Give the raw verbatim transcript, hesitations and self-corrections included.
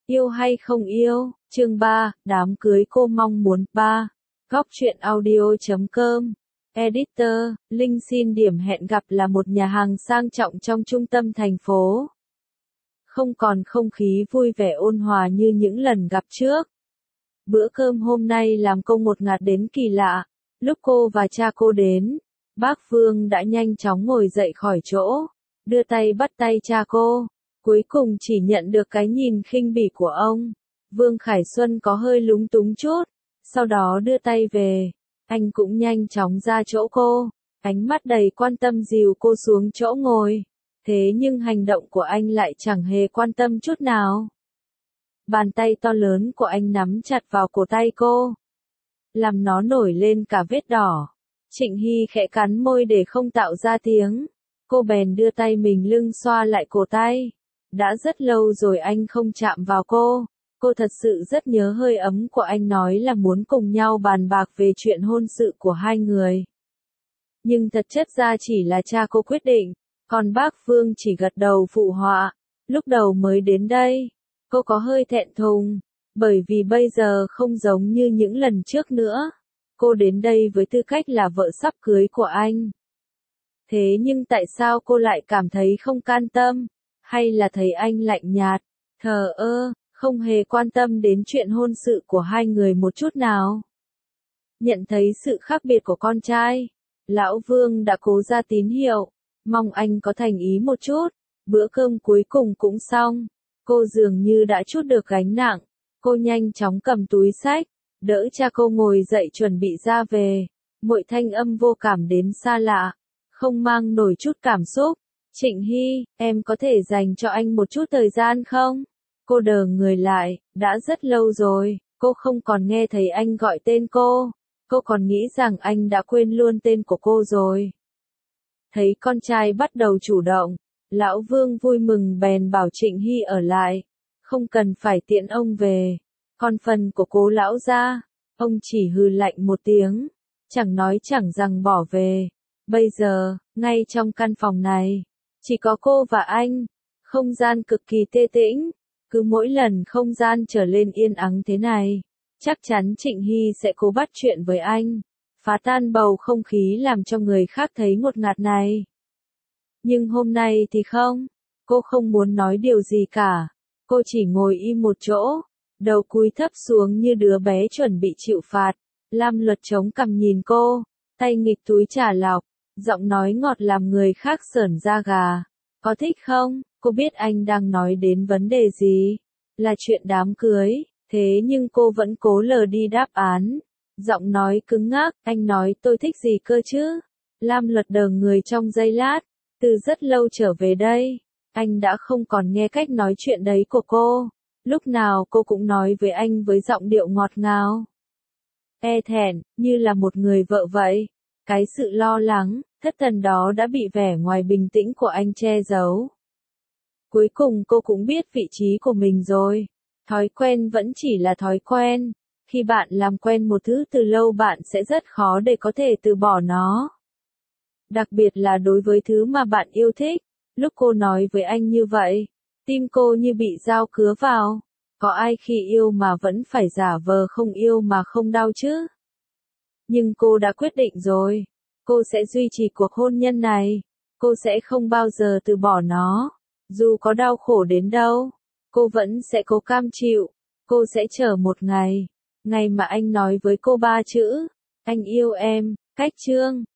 Yêu hay không yêu, chương ba, đám cưới cô mong muốn, ba. Góc truyện audio chấm com. Editor, Linh xin điểm hẹn gặp là một nhà hàng sang trọng trong trung tâm thành phố. Không còn không khí vui vẻ ôn hòa như những lần gặp trước. Bữa cơm hôm nay làm cô ngột ngạt đến kỳ lạ. Lúc cô và cha cô đến, bác Vương đã nhanh chóng ngồi dậy khỏi chỗ, đưa tay bắt tay cha cô. Cuối cùng chỉ nhận được cái nhìn khinh bỉ của ông. Vương Khải Xuân có hơi lúng túng chút, sau đó đưa tay về. Anh cũng nhanh chóng ra chỗ cô, ánh mắt đầy quan tâm dìu cô xuống chỗ ngồi. Thế nhưng hành động của anh lại chẳng hề quan tâm chút nào. Bàn tay to lớn của anh nắm chặt vào cổ tay cô, làm nó nổi lên cả vết đỏ. Trịnh Hy khẽ cắn môi để không tạo ra tiếng. Cô bèn đưa tay mình lưng xoa lại cổ tay. Đã rất lâu rồi anh không chạm vào cô. Cô thật sự rất nhớ hơi ấm của anh, nói là muốn cùng nhau bàn bạc về chuyện hôn sự của hai người. Nhưng thật chất ra chỉ là cha cô quyết định, còn bác Vương chỉ gật đầu phụ họa. Lúc đầu mới đến đây, cô có hơi thẹn thùng, bởi vì bây giờ không giống như những lần trước nữa. Cô đến đây với tư cách là vợ sắp cưới của anh. Thế nhưng tại sao cô lại cảm thấy không can tâm? Hay là thấy anh lạnh nhạt, thờ ơ, không hề quan tâm đến chuyện hôn sự của hai người một chút nào? Nhận thấy sự khác biệt của con trai, Lão Vương đã cố ra tín hiệu, mong anh có thành ý một chút. Bữa cơm cuối cùng cũng xong, cô dường như đã trút được gánh nặng. Cô nhanh chóng cầm túi xách, đỡ cha cô ngồi dậy chuẩn bị ra về. Mọi thanh âm vô cảm đến xa lạ, không mang nổi chút cảm xúc. Trịnh Hy, em có thể dành cho anh một chút thời gian không? Cô đờ người lại, đã rất lâu rồi, cô không còn nghe thấy anh gọi tên cô. Cô còn nghĩ rằng anh đã quên luôn tên của cô rồi. Thấy con trai bắt đầu chủ động, Lão Vương vui mừng bèn bảo Trịnh Hy ở lại. Không cần phải tiễn ông về. Còn phần của cố lão gia, ông chỉ hừ lạnh một tiếng, chẳng nói chẳng rằng bỏ về. Bây giờ, ngay trong căn phòng này, chỉ có cô và anh, không gian cực kỳ tê tĩnh. Cứ mỗi lần không gian trở lên yên ắng thế này, chắc chắn Trịnh Hy sẽ cố bắt chuyện với anh, phá tan bầu không khí làm cho người khác thấy ngột ngạt này. Nhưng hôm nay thì không, cô không muốn nói điều gì cả. Cô chỉ ngồi im một chỗ, đầu cúi thấp xuống như đứa bé chuẩn bị chịu phạt. Lam Luật chống cằm nhìn cô, tay nghịch túi trà lọc, giọng nói ngọt làm người khác sởn da gà. Có thích không? Cô biết anh đang nói đến vấn đề gì, là chuyện đám cưới, thế nhưng cô vẫn cố lờ đi đáp án. Giọng nói cứng ngắc, anh nói tôi thích gì cơ chứ? Lam Luật đờ người trong giây lát, từ rất lâu trở về đây, anh đã không còn nghe cách nói chuyện đấy của cô. Lúc nào cô cũng nói với anh với giọng điệu ngọt ngào, e thẹn, như là một người vợ vậy. Cái sự lo lắng, thất thần đó đã bị vẻ ngoài bình tĩnh của anh che giấu. Cuối cùng cô cũng biết vị trí của mình rồi. Thói quen vẫn chỉ là thói quen. Khi bạn làm quen một thứ từ lâu bạn sẽ rất khó để có thể từ bỏ nó. Đặc biệt là đối với thứ mà bạn yêu thích. Lúc cô nói với anh như vậy, tim cô như bị dao cứa vào. Có ai khi yêu mà vẫn phải giả vờ không yêu mà không đau chứ? Nhưng cô đã quyết định rồi. Cô sẽ duy trì cuộc hôn nhân này. Cô sẽ không bao giờ từ bỏ nó. Dù có đau khổ đến đâu, cô vẫn sẽ cố cam chịu. Cô sẽ chờ một ngày, ngày mà anh nói với cô ba chữ, anh yêu em. Cách chương